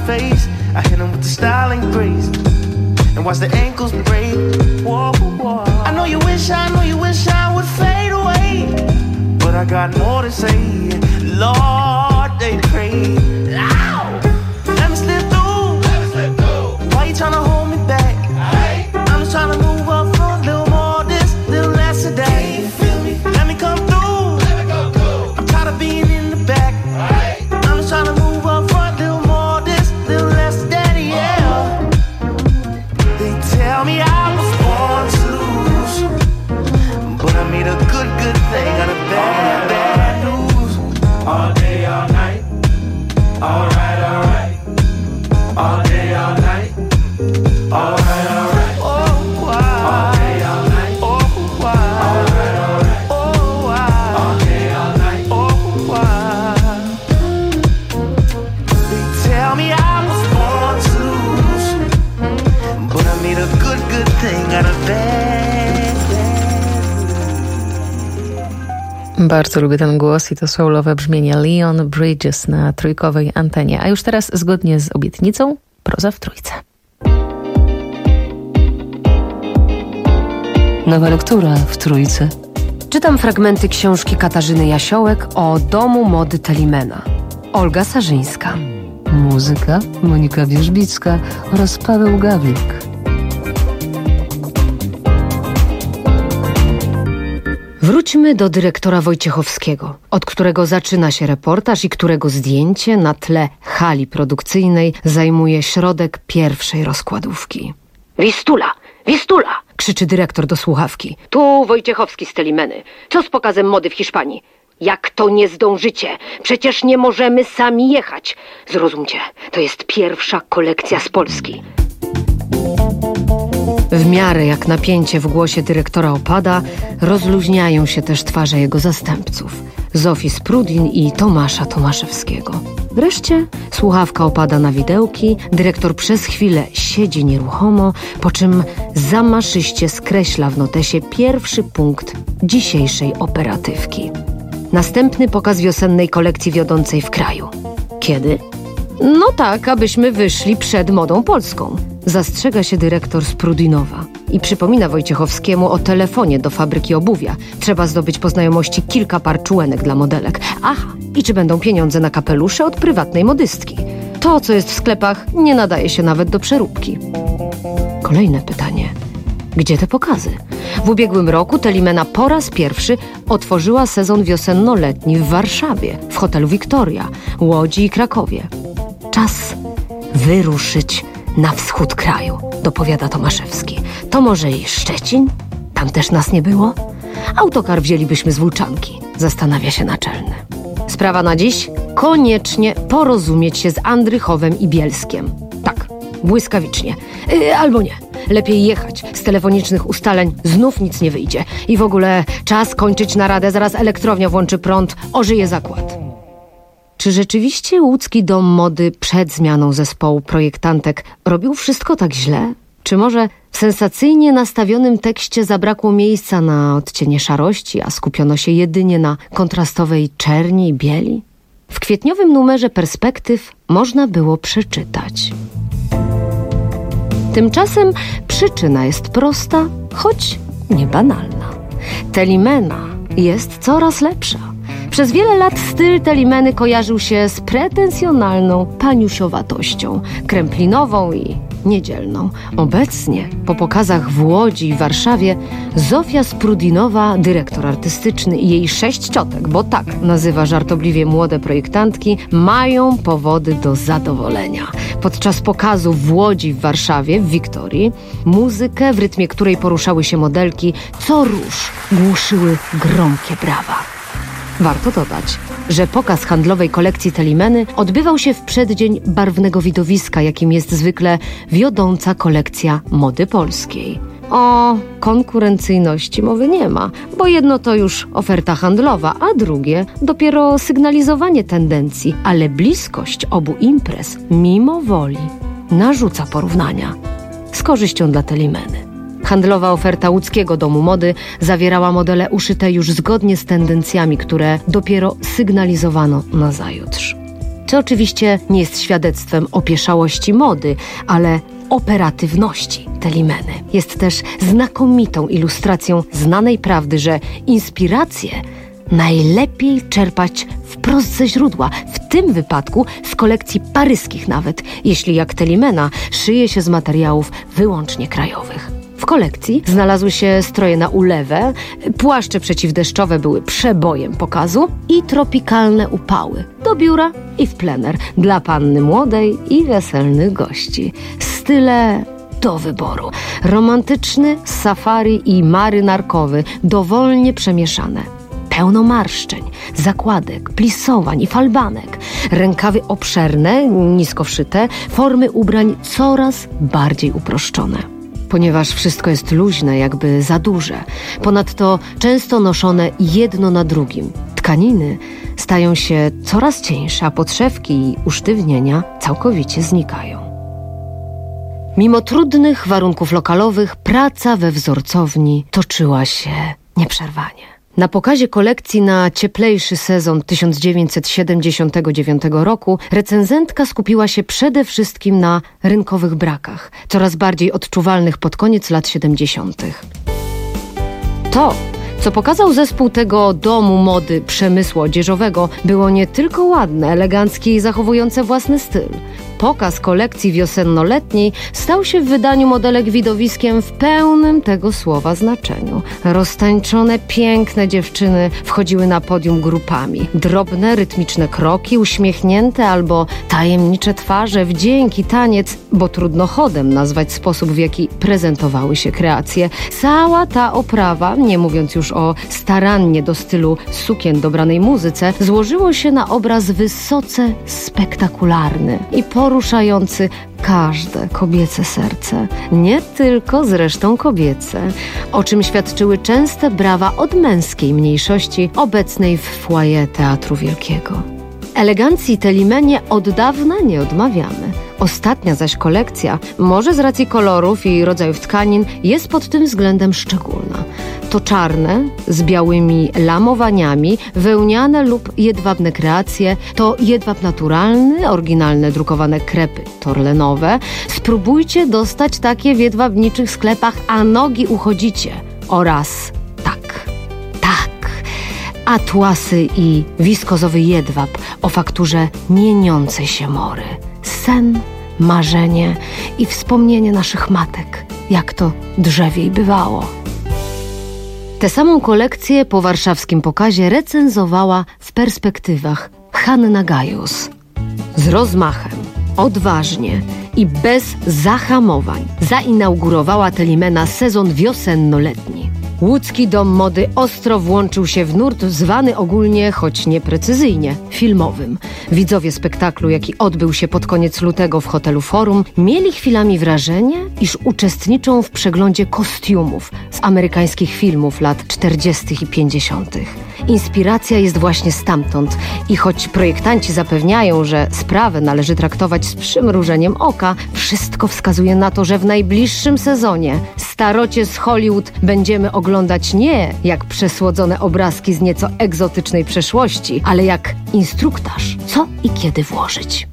face. I hit him with the style and grace, and watch the ankles break. Whoa, whoa. I know you wish, I know you wish I would fade away, but I got more to say. Lord, they pray. Ow! Let me slip through. Let me slip through. Why you tryna hold me back? Aye. I'm just tryna move up front, little more this, little less of that. Can you feel me? Let me come through. Let me come through. I'm tired of being in the back. Aye. I'm just tryna move up front, little more this, little less of that, yeah. They tell me I was born to lose, but I made a good, good thing out of bad, bad news. All day, all night. Alright, alright. All day, all night. Alright, alright. Oh, wow. All day, all night. Oh, wow. Alright, alright. Oh, wow. All day, all night. Oh, wow. They tell me I was born to lose, but I made a good, good thing out of bad, bad. Bardzo lubię ten głos i to soulowe brzmienie. Leon Bridges na trójkowej antenie. A już teraz, zgodnie z obietnicą, proza w trójce. Nowa lektura w trójce. Czytam fragmenty książki Katarzyny Jasiołek o domu mody Telimena. Olga Sarzyńska. Muzyka Monika Wierzbicka oraz Paweł Gawlik. Wróćmy do dyrektora Wojciechowskiego, od którego zaczyna się reportaż i którego zdjęcie na tle hali produkcyjnej zajmuje środek pierwszej rozkładówki. Wistula! Wistula! Krzyczy dyrektor do słuchawki. Tu Wojciechowski z Telimeny. Co z pokazem mody w Hiszpanii? Jak to nie zdążycie? Przecież nie możemy sami jechać. Zrozumcie, to jest pierwsza kolekcja z Polski. W miarę jak napięcie w głosie dyrektora opada, rozluźniają się też twarze jego zastępców. Zofii Sprudin i Tomasza Tomaszewskiego. Wreszcie słuchawka opada na widełki, dyrektor przez chwilę siedzi nieruchomo, po czym zamaszyście skreśla w notesie pierwszy punkt dzisiejszej operatywki. Następny pokaz wiosennej kolekcji wiodącej w kraju. Kiedy? No tak, abyśmy wyszli przed modą polską. Zastrzega się dyrektor Sprudinowa i przypomina Wojciechowskiemu o telefonie do fabryki obuwia. Trzeba zdobyć po znajomości kilka par czułenek dla modelek. Aha, i czy będą pieniądze na kapelusze od prywatnej modystki? To, co jest w sklepach, nie nadaje się nawet do przeróbki. Kolejne pytanie. Gdzie te pokazy? W ubiegłym roku Telimena po raz pierwszy otworzyła sezon wiosenno-letni w Warszawie, w hotelu Wiktoria, Łodzi i Krakowie. Czas wyruszyć na wschód kraju, dopowiada Tomaszewski. To może i Szczecin? Tam też nas nie było? Autokar wzięlibyśmy z Włóczanki, zastanawia się naczelny. Sprawa na dziś? Koniecznie porozumieć się z Andrychowem i Bielskiem. Tak, błyskawicznie. Yy, albo nie. Lepiej jechać. Z telefonicznych ustaleń znów nic nie wyjdzie. I w ogóle czas kończyć naradę, zaraz elektrownia włączy prąd, ożyje zakład. Czy rzeczywiście łódzki dom mody przed zmianą zespołu projektantek robił wszystko tak źle? Czy może w sensacyjnie nastawionym tekście zabrakło miejsca na odcienie szarości, a skupiono się jedynie na kontrastowej czerni i bieli? W kwietniowym numerze Perspektyw można było przeczytać. Tymczasem przyczyna jest prosta, choć niebanalna. Telimena jest coraz lepsza. Przez wiele lat styl Telimeny kojarzył się z pretensjonalną paniusiowatością, kręplinową i niedzielną. Obecnie, po pokazach w Łodzi i Warszawie, Zofia Sprudinowa, dyrektor artystyczny i jej sześć ciotek, bo tak nazywa żartobliwie młode projektantki, mają powody do zadowolenia. Podczas pokazu w Łodzi i w Warszawie, w Wiktorii, muzykę, w rytmie której poruszały się modelki, co róż głuszyły gromkie brawa. Warto dodać, że pokaz handlowej kolekcji Telimeny odbywał się w przeddzień barwnego widowiska, jakim jest zwykle wiodąca kolekcja mody polskiej. O konkurencyjności mowy nie ma, bo jedno to już oferta handlowa, a drugie dopiero sygnalizowanie tendencji, ale bliskość obu imprez mimo woli narzuca porównania z korzyścią dla Telimeny. Handlowa oferta łódzkiego domu mody zawierała modele uszyte już zgodnie z tendencjami, które dopiero sygnalizowano nazajutrz. co oczywiście nie jest świadectwem opieszałości mody, ale operatywności Telimeny. Jest też znakomitą ilustracją znanej prawdy, że inspiracje najlepiej czerpać wprost ze źródła, w tym wypadku z kolekcji paryskich nawet, jeśli jak Telimena szyje się z materiałów wyłącznie krajowych. W kolekcji znalazły się stroje na ulewę, płaszcze przeciwdeszczowe były przebojem pokazu i tropikalne upały do biura i w plener dla panny młodej i weselnych gości. Style do wyboru. Romantyczny, safari i marynarkowy, dowolnie przemieszane. Pełno marszczeń, zakładek, plisowań i falbanek. Rękawy obszerne, nisko wszyte, formy ubrań coraz bardziej uproszczone. Ponieważ wszystko jest luźne, jakby za duże. Ponadto często noszone jedno na drugim. Tkaniny stają się coraz cieńsze, a podszewki i usztywnienia całkowicie znikają. Mimo trudnych warunków lokalowych, praca we wzorcowni toczyła się nieprzerwanie. Na pokazie kolekcji na cieplejszy sezon tysiąc dziewięćset siedemdziesiątego dziewiątego roku recenzentka skupiła się przede wszystkim na rynkowych brakach, coraz bardziej odczuwalnych pod koniec lat siedemdziesiątych. To, co pokazał zespół tego domu mody przemysłu odzieżowego, było nie tylko ładne, eleganckie i zachowujące własny styl. Pokaz kolekcji wiosenno-letniej stał się w wydaniu modelek widowiskiem w pełnym tego słowa znaczeniu. Roztańczone, piękne dziewczyny wchodziły na podium grupami. Drobne, rytmiczne kroki, uśmiechnięte albo tajemnicze twarze, wdzięki, taniec, bo trudno chodem nazwać sposób, w jaki prezentowały się kreacje. Cała ta oprawa, nie mówiąc już o starannie do stylu sukien dobranej muzyce, złożyło się na obraz wysoce spektakularny i poruszający każde kobiece serce. Nie tylko zresztą kobiece, o czym świadczyły częste brawa od męskiej mniejszości obecnej w foyer Teatru Wielkiego. Elegancji Telimenie od dawna nie odmawiamy. Ostatnia zaś kolekcja, może z racji kolorów i rodzajów tkanin, jest pod tym względem szczególna. To czarne, z białymi lamowaniami, wełniane lub jedwabne kreacje, to jedwab naturalny, oryginalne drukowane krepy torlenowe. Spróbujcie dostać takie w jedwabniczych sklepach, a nogi uchodzicie. Oraz tak, tak, atłasy i wiskozowy jedwab o fakturze mieniącej się mory. Sen, marzenie i wspomnienie naszych matek, jak to drzewiej bywało. Tę samą kolekcję po warszawskim pokazie recenzowała w perspektywach Hanna Gajus. Z rozmachem, odważnie i bez zahamowań zainaugurowała Telimena sezon wiosenno-letni. Łódzki Dom Mody ostro włączył się w nurt zwany ogólnie, choć nieprecyzyjnie, filmowym. Widzowie spektaklu, jaki odbył się pod koniec lutego w hotelu Forum, mieli chwilami wrażenie, iż uczestniczą w przeglądzie kostiumów z amerykańskich filmów lat czterdziestych i pięćdziesiątych. Inspiracja jest właśnie stamtąd i choć projektanci zapewniają, że sprawę należy traktować z przymrużeniem oka, wszystko wskazuje na to, że w najbliższym sezonie starocie z Hollywood będziemy oglądać nie jak przesłodzone obrazki z nieco egzotycznej przeszłości, ale jak instruktaż, co i kiedy włożyć.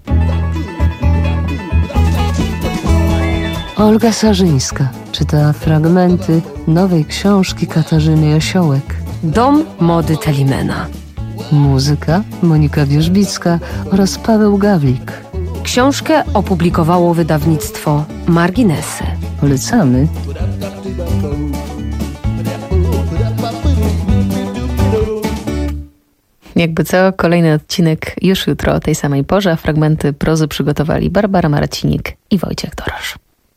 Olga Sarzyńska czyta fragmenty nowej książki Katarzyny Jasiołek. Dom Mody Telimena. Muzyka Monika Wierzbicka oraz Paweł Gawlik. Książkę opublikowało wydawnictwo Marginesy. Polecamy. Jakby co, kolejny odcinek już jutro o tej samej porze. Fragmenty prozy przygotowali Barbara Marcinik i Wojciech Dorosz.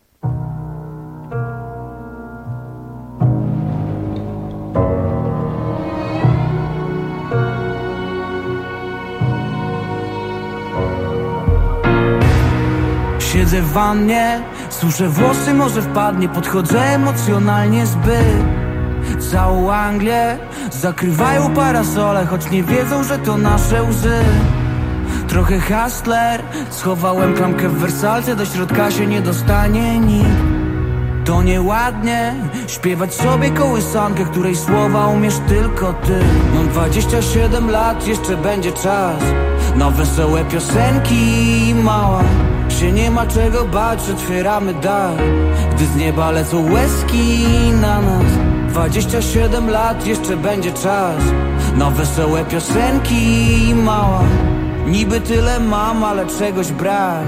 Siedzę w wannie, suszę włosy, może wpadnie. Podchodzę emocjonalnie zbyt. Całą Anglię zakrywają parasole, choć nie wiedzą, że to nasze łzy. Trochę hustler, schowałem klamkę w wersalce. Do środka się nie dostanie nikt. To nieładnie śpiewać sobie kołysankę, której słowa umiesz tylko ty. Mam dwadzieścia siedem lat, jeszcze będzie czas. na wesołe piosenki. Mała, się nie ma czego bać, otwieramy dach, gdy z nieba lecą łezki na nas. Dwadzieścia siedem lat, jeszcze będzie czas na wesołe piosenki. Mała, niby tyle mam, ale czegoś brak,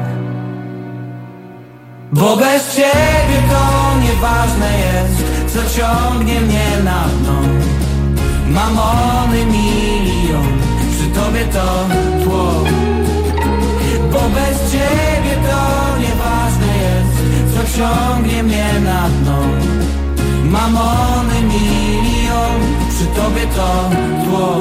bo bez ciebie to nieważne jest, co ciągnie mnie na dno. Mamony milion, przy tobie to tło, bo bez ciebie to nieważne jest, co ciągnie mnie na dno. Mamony milion, przy tobie to tło.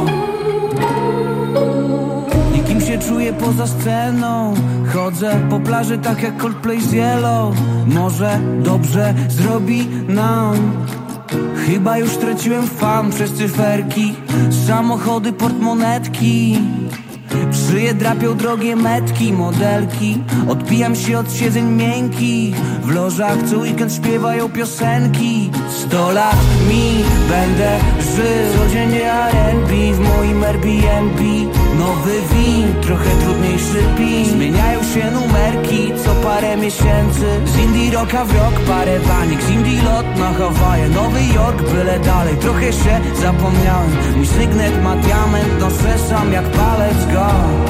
Nikim się czuję poza sceną, chodzę po plaży tak jak Coldplay z Yellow. Może dobrze zrobi nam, chyba już straciłem fan przez cyferki, samochody, portmonetki. Szyję drapią drogie metki, modelki. Odbijam się od siedzeń miękkich, w lożach co weekend śpiewają piosenki. Sto lat mi będę żył, codziennie R and B w moim Airbnb. Nowy win, trochę trudniejszy pin, zmieniają się numerki co parę miesięcy. Z indie rocka w rock, parę banik, z indie lot na Hawaje. Nowy Jork, byle dalej, trochę się zapomniałem. Mój sygnet ma diament, noszę sam jak palec go.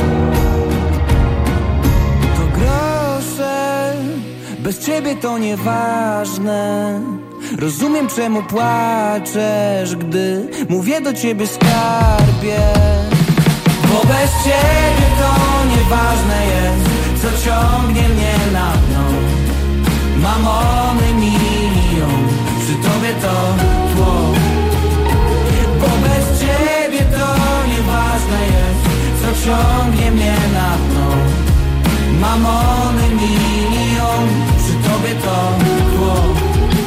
To grosze, bez ciebie to nieważne. Rozumiem czemu płaczesz, gdy mówię do ciebie skarbie. Bo bez ciebie to nieważne jest, co ciągnie mnie na dno. Mamony milion, przy tobie to tło. Bo bez ciebie to nieważne jest, co ciągnie mnie na dno. Mamony milion, przy tobie to tło.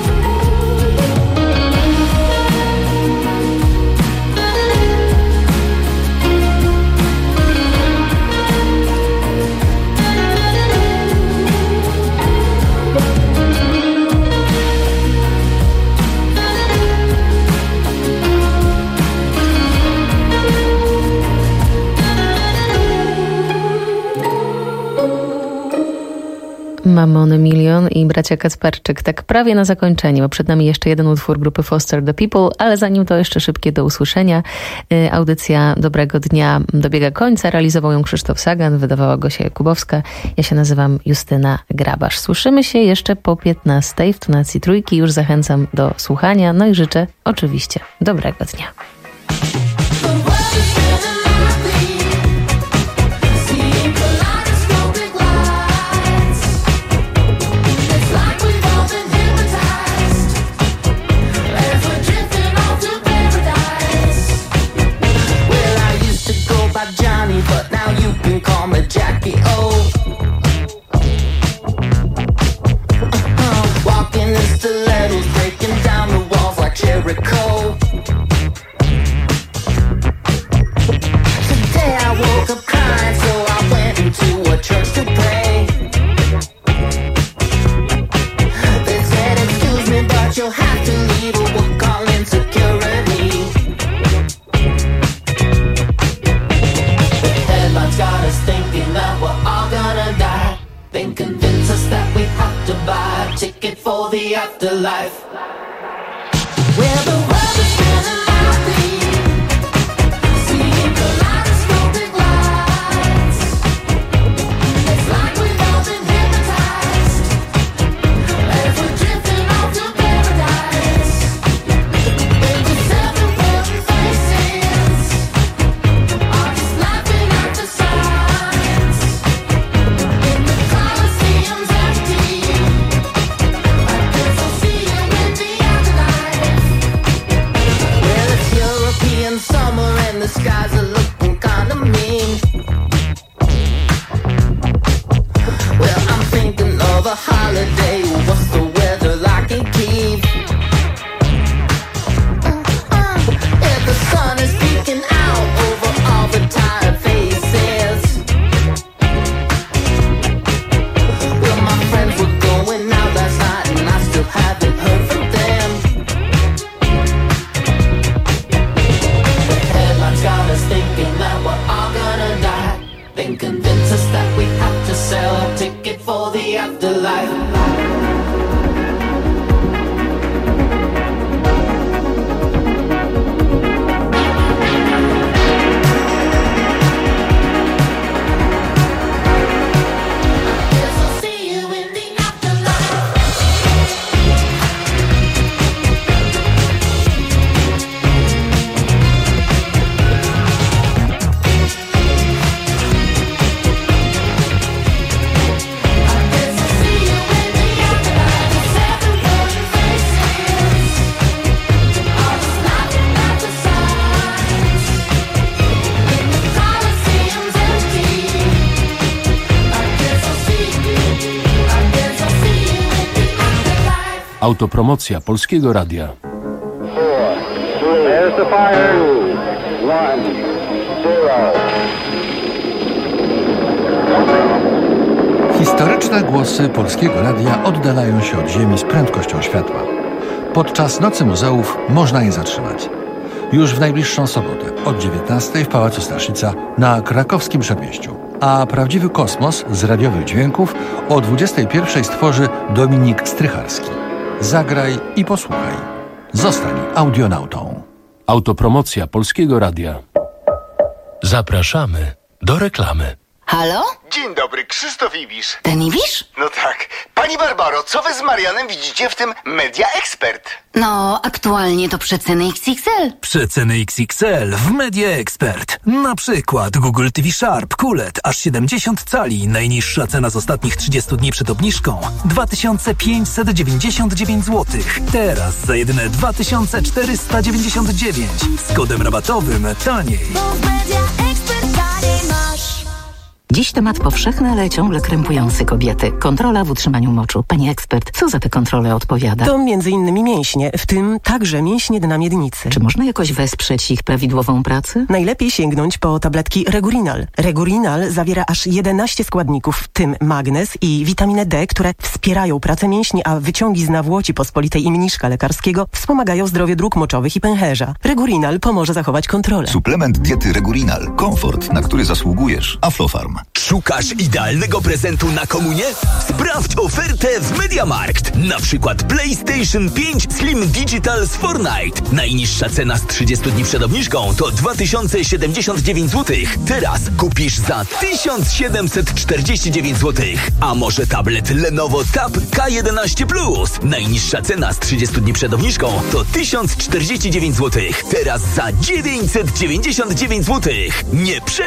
Mamony Milion i bracia Kacperczyk. Tak prawie na zakończenie, bo przed nami jeszcze jeden utwór grupy Foster the People, ale zanim to jeszcze szybkie do usłyszenia. Audycja Dobrego Dnia dobiega końca. Realizował ją Krzysztof Sagan, wydawała Gosia Jakubowska. Ja się nazywam Justyna Grabasz. Słyszymy się jeszcze po piętnastej w tonacji trójki. Już zachęcam do słuchania. No i życzę oczywiście dobrego dnia. But now you can call me Jackie O. Uh-huh. Walking in stilettos, breaking down the walls like Jericho. Today I woke up crying, so I went into a church to pray. They said, excuse me, but you'll have to leave or we'll call in security. Got us thinking that we're all gonna die. Then convince us that we have to buy a ticket for the afterlife. Where the world is spinning loudly, seeing kaleidoscopic lights. It's like we've all been hypnotized as we're drifting off to paradise. Into seven golden faces are just laughing at the signs. In the Colosseum's empty, I guess I'll see you in the afterlife. Well, it's European summer and the skies are looking kinda mean. Well, I'm thinking of a holiday. What's the weather like in Kyiv? If the sun is peeking out over all the tired faces. Well, my friends were going out last night and I still haven't heard from them. The headlines got us thinking that we're all gonna die. Then ticket for the afterlife. Autopromocja Polskiego Radia. There's the fire. One, zero. Historyczne głosy Polskiego Radia oddalają się od Ziemi z prędkością światła. Podczas Nocy Muzeów można je zatrzymać. Już w najbliższą sobotę od dziewiętnastej w Pałacu Staszica na krakowskim Przedmieściu. A prawdziwy kosmos z radiowych dźwięków o dwudziestej pierwszej stworzy Dominik Strycharski. Zagraj i posłuchaj. Zostań audionautą. Autopromocja Polskiego Radia. Zapraszamy do reklamy. Halo? Dzień dobry, Krzysztof Ibisz. Ten Ibisz? No tak. Pani Barbaro, co wy z Marianem widzicie w tym Media Expert? No, aktualnie to przeceny X X L. Przeceny X X L w Media Expert. Na przykład Google T V Sharp Q L E D aż siedemdziesiąt cali. Najniższa cena z ostatnich trzydziestu dni przed obniżką dwa tysiące pięćset dziewięćdziesiąt dziewięć złotych. Teraz za jedyne dwa tysiące czterysta dziewięćdziesiąt dziewięć. Z kodem rabatowym taniej. Dziś temat powszechny, ale ciągle krępujący kobiety. Kontrola w utrzymaniu moczu. Pani ekspert, co za te kontrole odpowiada? To między innymi mięśnie, w tym także mięśnie dna miednicy. Czy można jakoś wesprzeć ich prawidłową pracę? Najlepiej sięgnąć po tabletki Regurinal. Regurinal zawiera aż jedenaście składników, w tym magnez i witaminę D, które wspierają pracę mięśni, a wyciągi z nawłoci pospolitej i mniszka lekarskiego wspomagają zdrowie dróg moczowych i pęcherza. Regurinal pomoże zachować kontrolę. Suplement diety Regurinal. Komfort, na który zasługujesz. Aflofarm. Szukasz idealnego prezentu na komunię? Sprawdź ofertę w MediaMarkt. Na przykład PlayStation pięć Slim Digital z Fortnite. Najniższa cena z trzydziestu dni przed obniżką to dwa tysiące siedemdziesiąt dziewięć złotych. Teraz kupisz za tysiąc siedemset czterdzieści dziewięć złotych. A może tablet Lenovo Tab K jedenaście plus. Najniższa cena z trzydziestu dni przed obniżką to tysiąc czterdzieści dziewięć złotych. Teraz za dziewięćset dziewięćdziesiąt dziewięć złotych. Nie prze